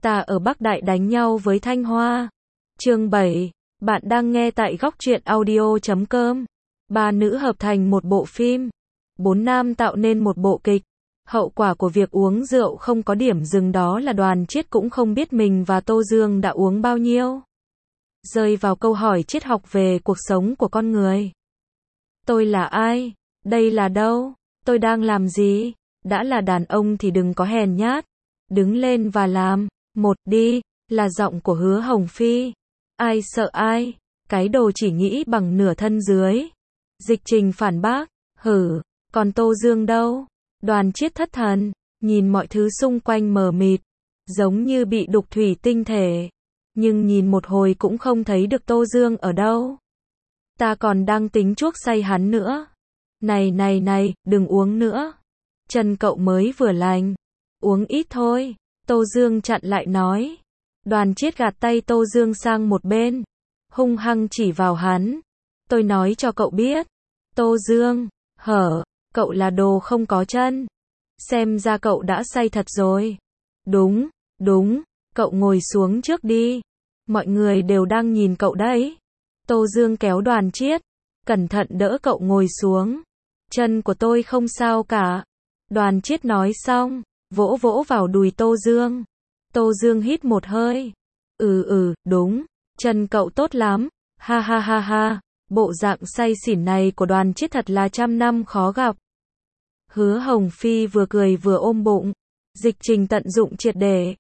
Ta ở Bắc Đại đánh nhau với Thanh Hoa. Chương 7. Bạn đang nghe tại góc truyện audio.com. Ba nữ hợp thành một bộ phim. Bốn nam tạo nên một bộ kịch. Hậu quả của việc uống rượu không có điểm dừng đó là Đoàn Chiết cũng không biết mình và Tô Dương đã uống bao nhiêu. Rơi vào câu hỏi triết học về cuộc sống của con người. Tôi là ai? Đây là đâu? Tôi đang làm gì? Đã là đàn ông thì đừng có hèn nhát. Đứng lên và làm. Một đi, là giọng của Hứa Hồng Phi. Ai sợ ai? Cái đồ chỉ nghĩ bằng nửa thân dưới. Dịch Trình phản bác. Hử, còn Tô Dương đâu? Đoàn Chiết thất thần, nhìn mọi thứ xung quanh mờ mịt, giống như bị đục thủy tinh thể. Nhưng nhìn một hồi cũng không thấy được Tô Dương ở đâu. Ta còn đang tính chuốc say hắn nữa. Này, đừng uống nữa. Chân cậu mới vừa lành. Uống ít thôi. Tô Dương chặn lại nói. Đoàn Chiết gạt tay Tô Dương sang một bên. Hung hăng chỉ vào hắn. Tôi nói cho cậu biết. Tô Dương, cậu là đồ không có chân. Xem ra cậu đã say thật rồi. Đúng, cậu ngồi xuống trước đi. Mọi người đều đang nhìn cậu đấy. Tô Dương kéo Đoàn Chiết. Cẩn thận đỡ cậu ngồi xuống. Chân của tôi không sao cả. Đoàn Chiết nói xong, vỗ vỗ vào đùi Tô Dương. Tô Dương hít một hơi. Đúng, chân cậu tốt lắm. Ha. Bộ dạng say xỉn này của Đoàn Chiết thật là trăm năm khó gặp. Hứa Hồng Phi vừa cười vừa ôm bụng. Dịch Trình tận dụng triệt để.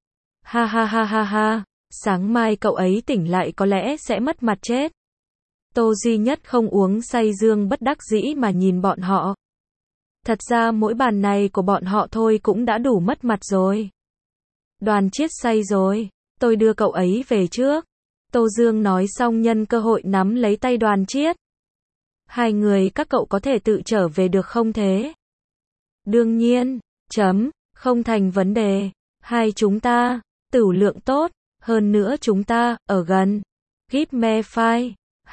Ha. Sáng mai cậu ấy tỉnh lại có lẽ sẽ mất mặt chết. Tô duy nhất không uống say Dương bất đắc dĩ mà nhìn bọn họ. Thật ra mỗi bàn này của bọn họ thôi cũng đã đủ mất mặt rồi. Đoàn Chiết say rồi, tôi đưa cậu ấy về trước. Tô Dương nói xong nhân cơ hội nắm lấy tay Đoàn Chiết. Hai người các cậu có thể tự trở về được không thế? Đương nhiên, không thành vấn đề. Hai chúng ta, tửu lượng tốt, hơn nữa chúng ta, ở gần. Gip me phai,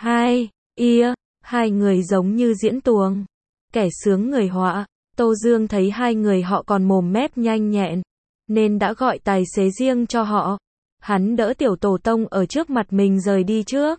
hai người giống như diễn tuồng. Kẻ sướng người họa. Tô Dương thấy hai người họ còn mồm mép nhanh nhẹn, nên đã gọi tài xế riêng cho họ. Hắn đỡ tiểu tổ tông ở trước mặt mình rời đi trước.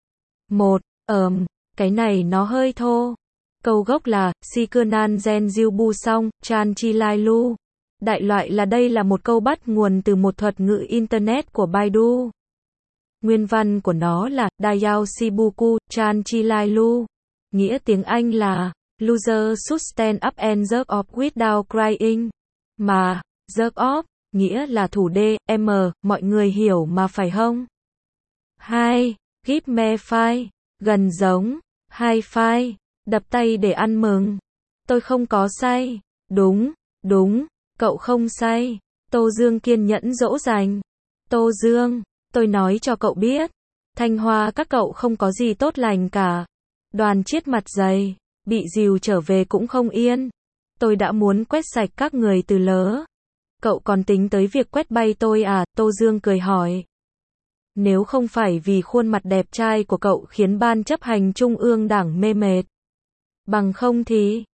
Cái này nó hơi thô. Câu gốc là, si cưa nan gen diêu bu song, chan chi lai lu. Đại loại là đây là một câu bắt nguồn từ một thuật ngữ Internet của Baidu. Nguyên văn của nó là, Dayao Sibuku, chan chi lai lu. Nghĩa tiếng Anh là, loser should stand up and jerk off without crying. Mà, jerk off, nghĩa là thủ đê, mọi người hiểu mà phải không? 2. Gip me phai, gần giống. 2 phai, đập tay để ăn mừng. Tôi không có say. Đúng, cậu không say. Tô Dương kiên nhẫn dỗ dành. Tô Dương, tôi nói cho cậu biết. Thanh Hoa các cậu không có gì tốt lành cả. Đoàn Chiết mặt dày, bị dìu trở về cũng không yên. Tôi đã muốn quét sạch các người từ lớ. Cậu còn tính tới việc quét bay tôi à? Tô Dương cười hỏi. Nếu không phải vì khuôn mặt đẹp trai của cậu khiến ban chấp hành trung ương đảng mê mệt. Bằng không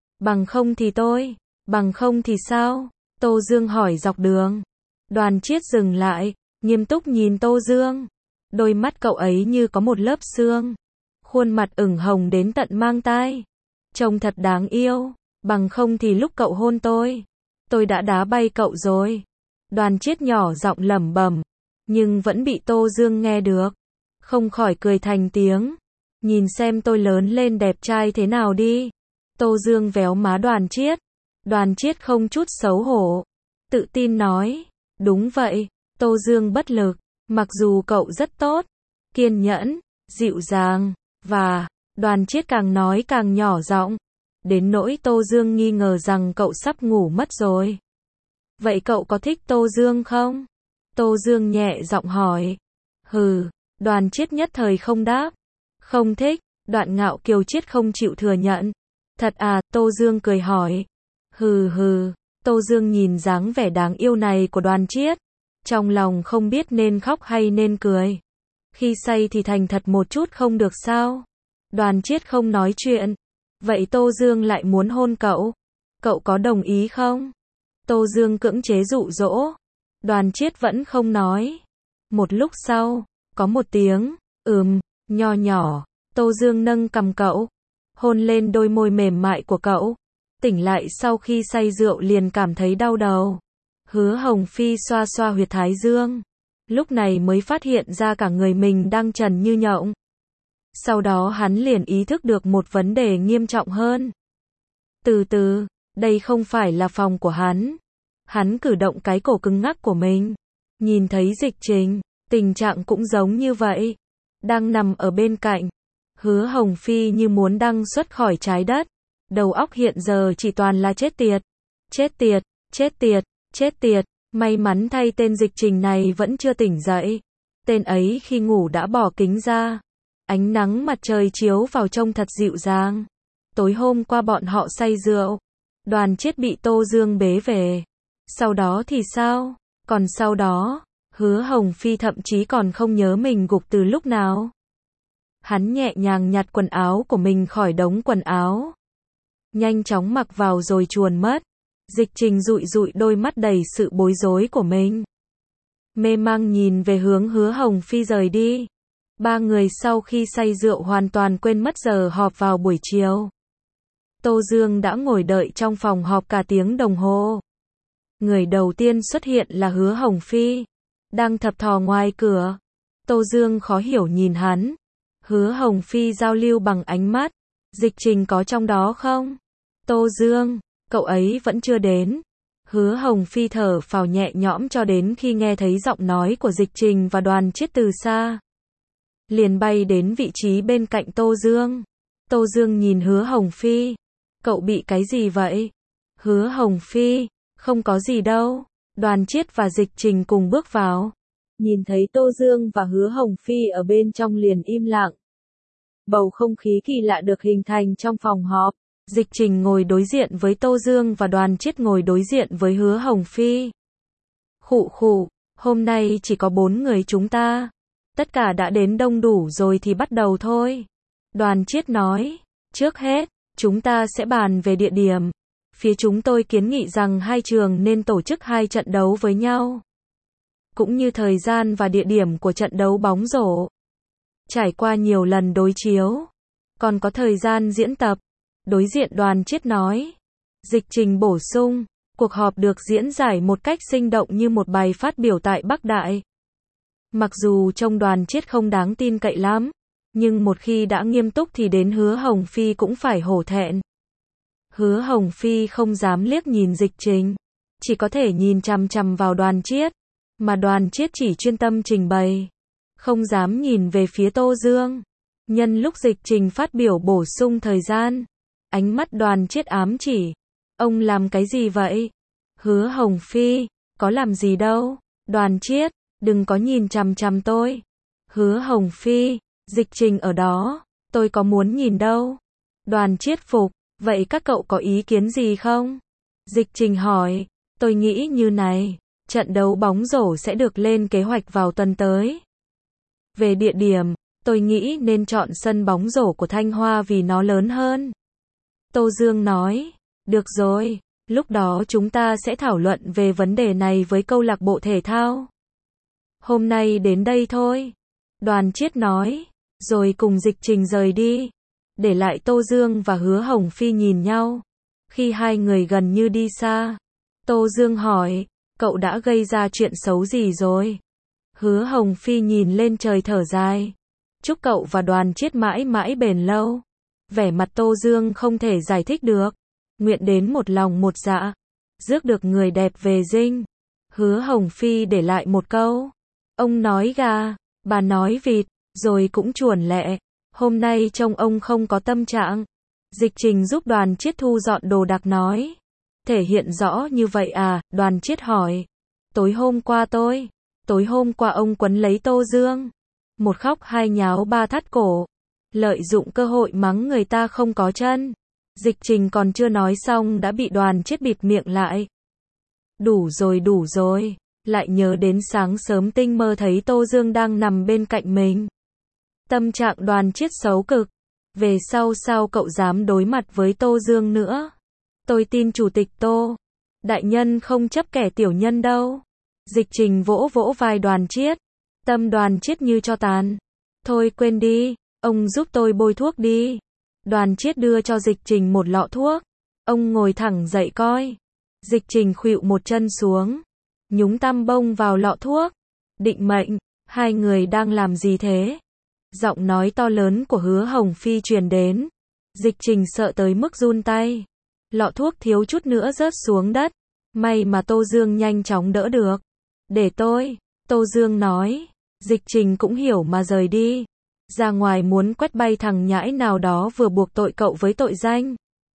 thì sao? Tô Dương hỏi dọc đường. Đoàn Chiết dừng lại, nghiêm túc nhìn Tô Dương. Đôi mắt cậu ấy như có một lớp sương. Khuôn mặt ửng hồng đến tận mang tai. Trông thật đáng yêu. Bằng không thì lúc cậu hôn tôi đã đá bay cậu rồi. Đoàn Chiết nhỏ giọng lẩm bẩm, nhưng vẫn bị Tô Dương nghe được. Không khỏi cười thành tiếng. Nhìn xem tôi lớn lên đẹp trai thế nào đi. Tô Dương véo má Đoàn Chiết. Đoàn Chiết không chút xấu hổ, tự tin nói. Đúng vậy. Tô Dương bất lực. Mặc dù cậu rất tốt, kiên nhẫn, dịu dàng, và Đoàn Chiết càng nói càng nhỏ giọng. Đến nỗi Tô Dương nghi ngờ rằng cậu sắp ngủ mất rồi. Vậy cậu có thích Tô Dương không? Tô Dương nhẹ giọng hỏi. Đoàn Chiết nhất thời không đáp. Không thích. Đoạn Ngạo Kiều Chiết không chịu thừa nhận. Thật à? Tô Dương cười hỏi. Tô Dương nhìn dáng vẻ đáng yêu này của Đoàn Chiết, trong lòng không biết nên khóc hay nên cười. Khi say thì thành thật một chút không được sao? Đoàn Chiết không nói chuyện. Vậy Tô Dương lại muốn hôn cậu. Cậu có đồng ý không? Tô Dương cưỡng chế dụ dỗ. Đoàn Chiết vẫn không nói. Một lúc sau, có một tiếng, nho nhỏ, Tô Dương nâng cằm cậu, hôn lên đôi môi mềm mại của cậu. Tỉnh lại sau khi say rượu liền cảm thấy đau đầu. Hứa Hồng Phi xoa xoa huyệt thái dương. Lúc này mới phát hiện ra cả người mình đang trần như nhộng. Sau đó hắn liền ý thức được một vấn đề nghiêm trọng hơn. Từ từ, đây không phải là phòng của hắn. Hắn cử động cái cổ cứng ngắc của mình. Nhìn thấy Dịch Trình, tình trạng cũng giống như vậy. Đang nằm ở bên cạnh. Hứa Hồng Phi như muốn đăng xuất khỏi trái đất. Đầu óc hiện giờ chỉ toàn là chết tiệt. Chết tiệt, chết tiệt, chết tiệt. May mắn thay tên Dịch Trình này vẫn chưa tỉnh dậy. Tên ấy khi ngủ đã bỏ kính ra. Ánh nắng mặt trời chiếu vào trông thật dịu dàng. Tối hôm qua bọn họ say rượu. Đoàn Chiết bị Tô Dương bế về. Sau đó thì sao? Còn sau đó, Hứa Hồng Phi thậm chí còn không nhớ mình gục từ lúc nào. Hắn nhẹ nhàng nhặt quần áo của mình khỏi đống quần áo. Nhanh chóng mặc vào rồi chuồn mất. Dịch Trình dụi dụi đôi mắt đầy sự bối rối của mình. Mê mang nhìn về hướng Hứa Hồng Phi rời đi. Ba người sau khi say rượu hoàn toàn quên mất giờ họp vào buổi chiều. Tô Dương đã ngồi đợi trong phòng họp cả tiếng đồng hồ. Người đầu tiên xuất hiện là Hứa Hồng Phi. Đang thập thò ngoài cửa. Tô Dương khó hiểu nhìn hắn. Hứa Hồng Phi giao lưu bằng ánh mắt. Dịch Trình có trong đó không? Tô Dương, cậu ấy vẫn chưa đến. Hứa Hồng Phi thở phào nhẹ nhõm cho đến khi nghe thấy giọng nói của Dịch Trình và Đoàn Chiết từ xa. Liền bay đến vị trí bên cạnh Tô Dương. Tô Dương nhìn Hứa Hồng Phi. Cậu bị cái gì vậy? Hứa Hồng Phi, không có gì đâu. Đoàn Chiết và Dịch Trình cùng bước vào. Nhìn thấy Tô Dương và Hứa Hồng Phi ở bên trong liền im lặng. Bầu không khí kỳ lạ được hình thành trong phòng họp. Dịch Trình ngồi đối diện với Tô Dương và Đoàn Chiết ngồi đối diện với Hứa Hồng Phi. Khụ khụ, hôm nay chỉ có 4 người chúng ta. Tất cả đã đến đông đủ rồi thì bắt đầu thôi. Đoàn Chiết nói, trước hết, chúng ta sẽ bàn về địa điểm. Phía chúng tôi kiến nghị rằng hai trường nên tổ chức 2 trận đấu với nhau. Cũng như thời gian và địa điểm của trận đấu bóng rổ. Trải qua nhiều lần đối chiếu. Còn có thời gian diễn tập. Đối diện Đoàn Chiết nói. Dịch Trình bổ sung, cuộc họp được diễn giải một cách sinh động như một bài phát biểu tại Bắc Đại. Mặc dù trông Đoàn Chiết không đáng tin cậy lắm, nhưng một khi đã nghiêm túc thì đến Hứa Hồng Phi cũng phải hổ thẹn. Hứa Hồng Phi không dám liếc nhìn Dịch Trình, chỉ có thể nhìn chằm chằm vào Đoàn Chiết, mà Đoàn Chiết chỉ chuyên tâm trình bày, không dám nhìn về phía Tô Dương. Nhân lúc Dịch Trình phát biểu bổ sung thời gian, ánh mắt Đoàn Chiết ám chỉ, ông làm cái gì vậy? Hứa Hồng Phi, có làm gì đâu. Đoàn Chiết, đừng có nhìn chằm chằm tôi. Hứa Hồng Phi, Dịch Trình ở đó, tôi có muốn nhìn đâu. Đoàn Chiết phục, vậy các cậu có ý kiến gì không? Dịch Trình hỏi, tôi nghĩ như này, trận đấu bóng rổ sẽ được lên kế hoạch vào tuần tới. Về địa điểm, tôi nghĩ nên chọn sân bóng rổ của Thanh Hoa vì nó lớn hơn. Tô Dương nói, được rồi, lúc đó chúng ta sẽ thảo luận về vấn đề này với câu lạc bộ thể thao. Hôm nay đến đây thôi. Đoàn Chiết nói, rồi cùng Dịch Trình rời đi. Để lại Tô Dương và Hứa Hồng Phi nhìn nhau. Khi hai người gần như đi xa, Tô Dương hỏi, cậu đã gây ra chuyện xấu gì rồi? Hứa Hồng Phi nhìn lên trời thở dài. Chúc cậu và Đoàn Chiết mãi mãi bền lâu. Vẻ mặt Tô Dương không thể giải thích được. Nguyện đến một lòng một dạ. Rước được người đẹp về dinh. Hứa Hồng Phi để lại một câu. Ông nói gà, bà nói vịt, rồi cũng chuồn lẹ. Hôm nay trông ông không có tâm trạng. Dịch Trình giúp Đoàn Chiết thu dọn đồ đạc nói. Thể hiện rõ như vậy à? Đoàn Chiết hỏi. Tối hôm qua ông quấn lấy Tô Dương. Một khóc hai nháo ba thắt cổ. Lợi dụng cơ hội mắng người ta không có chân. Dịch Trình còn chưa nói xong đã bị Đoàn Chiết bịt miệng lại. Đủ rồi. Lại nhớ đến sáng sớm tinh mơ thấy Tô Dương đang nằm bên cạnh mình. Tâm trạng Đoàn Chiết xấu cực. Về sau sao cậu dám đối mặt với Tô Dương nữa? Tôi tin Chủ tịch Tô Đại Nhân không chấp kẻ tiểu nhân đâu. Dịch Trình vỗ vỗ vai Đoàn Chiết. Tâm Đoàn Chiết như tro tàn. Thôi quên đi, ông giúp tôi bôi thuốc đi. Đoàn Chiết đưa cho Dịch Trình một lọ thuốc. Ông ngồi thẳng dậy coi. Dịch Trình khuỵu một chân xuống, nhúng tăm bông vào lọ thuốc. Định mệnh, hai người đang làm gì thế? Giọng nói to lớn của Hứa Hồng Phi truyền đến. Dịch Trình sợ tới mức run tay. Lọ thuốc thiếu chút nữa rớt xuống đất. May mà Tô Dương nhanh chóng đỡ được. Để tôi, Tô Dương nói. Dịch Trình cũng hiểu mà rời đi. Ra ngoài muốn quét bay thằng nhãi nào đó vừa buộc tội cậu với tội danh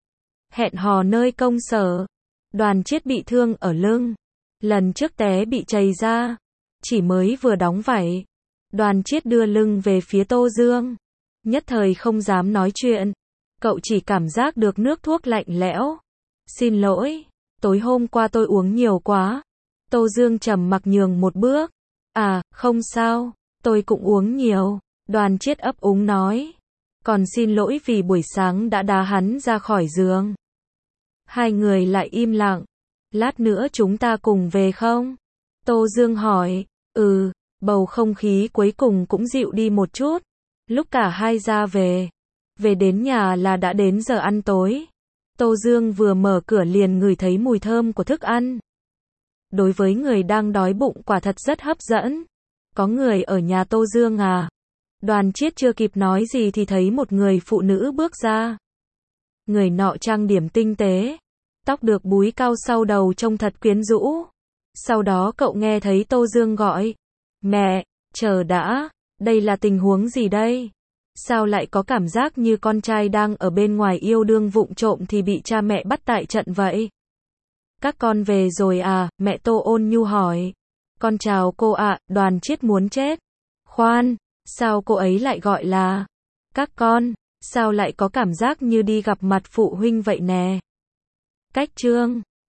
hẹn hò nơi công sở. Đoàn Chiết bị thương ở lưng. Lần trước té bị chày ra. Chỉ mới vừa đóng vảy. Đoàn Chiết đưa lưng về phía Tô Dương. Nhất thời không dám nói chuyện. Cậu chỉ cảm giác được nước thuốc lạnh lẽo. Xin lỗi, tối hôm qua tôi uống nhiều quá. Tô Dương trầm mặc nhường một bước. À, không sao, tôi cũng uống nhiều. Đoàn Chiết ấp úng nói. Còn xin lỗi vì buổi sáng đã đá hắn ra khỏi giường. Hai người lại im lặng. Lát nữa chúng ta cùng về không? Tô Dương hỏi. Bầu không khí cuối cùng cũng dịu đi một chút. Lúc cả hai ra về đến nhà là đã đến giờ ăn tối. Tô Dương vừa mở cửa liền ngửi thấy mùi thơm của thức ăn. Đối với người đang đói bụng quả thật rất hấp dẫn. Có người ở nhà Tô Dương à? Đoàn Chiết chưa kịp nói gì thì thấy một người phụ nữ bước ra. Người nọ trang điểm tinh tế, tóc được búi cao sau đầu trông thật quyến rũ. Sau đó cậu nghe thấy Tô Dương gọi. Mẹ, chờ đã, đây là tình huống gì đây? Sao lại có cảm giác như con trai đang ở bên ngoài yêu đương vụng trộm thì bị cha mẹ bắt tại trận vậy? Các con về rồi à? Mẹ Tô ôn nhu hỏi. Con chào cô ạ. Đoàn Chiết muốn chết. Khoan, sao cô ấy lại gọi là các con? Sao lại có cảm giác như đi gặp mặt phụ huynh vậy nè? Cách chương